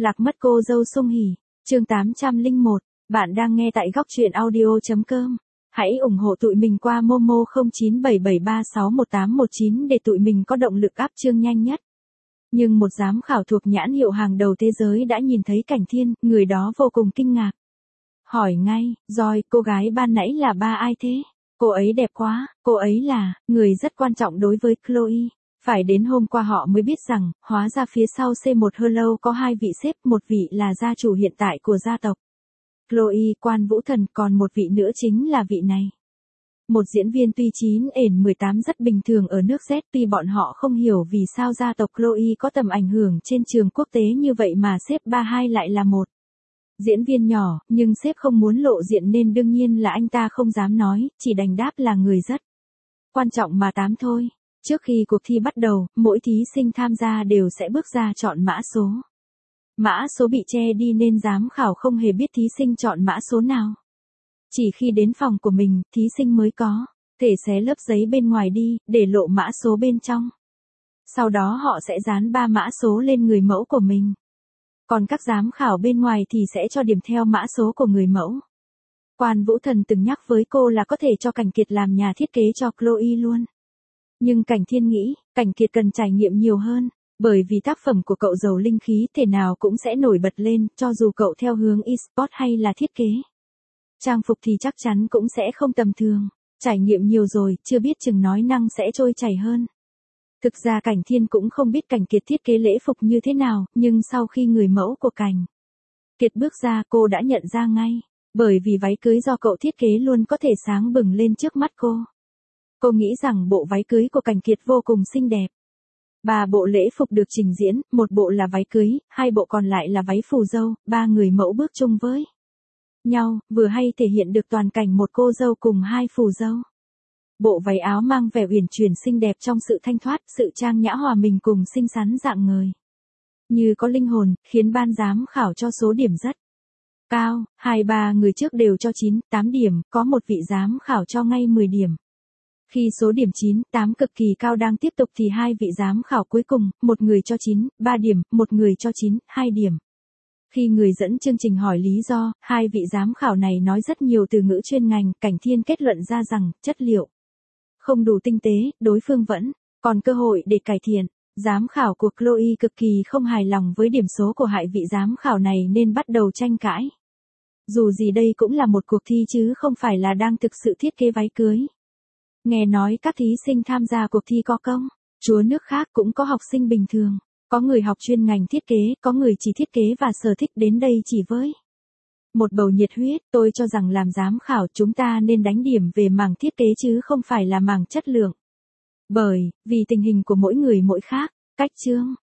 Lạc mất cô dâu Sung Hỉ, chương 801, bạn đang nghe tại góc truyện audio.com. Hãy ủng hộ tụi mình qua Momo 0977361819 để tụi mình có động lực áp chương nhanh nhất. Nhưng một giám khảo thuộc nhãn hiệu hàng đầu thế giới đã nhìn thấy Cảnh Thiên, người đó vô cùng kinh ngạc. Hỏi ngay, rồi, cô gái ban nãy là ba ai thế? Cô ấy đẹp quá, cô ấy là người rất quan trọng đối với Chloe. Phải đến hôm qua họ mới biết rằng, hóa ra phía sau C1 Hello có hai vị sếp, một vị là gia chủ hiện tại của gia tộc Chloe, Quan Vũ Thần, còn một vị nữa chính là vị này. Một diễn viên tuy 9N18 rất bình thường ở nước Z, tuy bọn họ không hiểu vì sao gia tộc Chloe có tầm ảnh hưởng trên trường quốc tế như vậy mà sếp 32 lại là một diễn viên nhỏ, nhưng sếp không muốn lộ diện nên đương nhiên là anh ta không dám nói, chỉ đành đáp là người rất quan trọng mà tám thôi. Trước khi cuộc thi bắt đầu, mỗi thí sinh tham gia đều sẽ bước ra chọn mã số. Mã số bị che đi nên giám khảo không hề biết thí sinh chọn mã số nào. Chỉ khi đến phòng của mình, thí sinh mới có thể xé lớp giấy bên ngoài đi, để lộ mã số bên trong. Sau đó họ sẽ dán 3 mã số lên người mẫu của mình. Còn các giám khảo bên ngoài thì sẽ cho điểm theo mã số của người mẫu. Quan Vũ Thần từng nhắc với cô là có thể cho Cảnh Kiệt làm nhà thiết kế cho Chloe luôn. Nhưng Cảnh Thiên nghĩ, Cảnh Kiệt cần trải nghiệm nhiều hơn, bởi vì tác phẩm của cậu giàu linh khí thể nào cũng sẽ nổi bật lên, cho dù cậu theo hướng e-sport hay là thiết kế. Trang phục thì chắc chắn cũng sẽ không tầm thường, trải nghiệm nhiều rồi, chưa biết chừng nói năng sẽ trôi chảy hơn. Thực ra Cảnh Thiên cũng không biết Cảnh Kiệt thiết kế lễ phục như thế nào, nhưng sau khi người mẫu của Cảnh Kiệt bước ra cô đã nhận ra ngay, bởi vì váy cưới do cậu thiết kế luôn có thể sáng bừng lên trước mắt cô. Cô nghĩ rằng bộ váy cưới của Cảnh Kiệt vô cùng xinh đẹp. 3 bộ lễ phục được trình diễn, một bộ là váy cưới, 2 bộ còn lại là váy phù dâu, 3 người mẫu bước chung với nhau, vừa hay thể hiện được toàn cảnh một cô dâu cùng 2 phù dâu. Bộ váy áo mang vẻ uyển chuyển xinh đẹp trong sự thanh thoát, sự trang nhã hòa mình cùng xinh xắn dạng người. Như có linh hồn, khiến ban giám khảo cho số điểm rất cao, 2-3 người trước đều cho 9, 8 điểm, có một vị giám khảo cho ngay 10 điểm. Khi số điểm 9, 8 cực kỳ cao đang tiếp tục thì hai vị giám khảo cuối cùng, một người cho 9, 3 điểm, một người cho 9, 2 điểm. Khi người dẫn chương trình hỏi lý do, hai vị giám khảo này nói rất nhiều từ ngữ chuyên ngành, Cảnh Thiên kết luận ra rằng, chất liệu không đủ tinh tế, đối phương vẫn còn cơ hội để cải thiện. Giám khảo của Chloe cực kỳ không hài lòng với điểm số của hai vị giám khảo này nên bắt đầu tranh cãi. Dù gì đây cũng là một cuộc thi chứ không phải là đang thực sự thiết kế váy cưới. Nghe nói các thí sinh tham gia cuộc thi có công chúa nước khác cũng có học sinh bình thường, có người học chuyên ngành thiết kế, có người chỉ thiết kế và sở thích đến đây chỉ với một bầu nhiệt huyết. Tôi cho rằng làm giám khảo chúng ta nên đánh điểm về mảng thiết kế chứ không phải là mảng chất lượng. Bởi vì tình hình của mỗi người mỗi khác, cách chương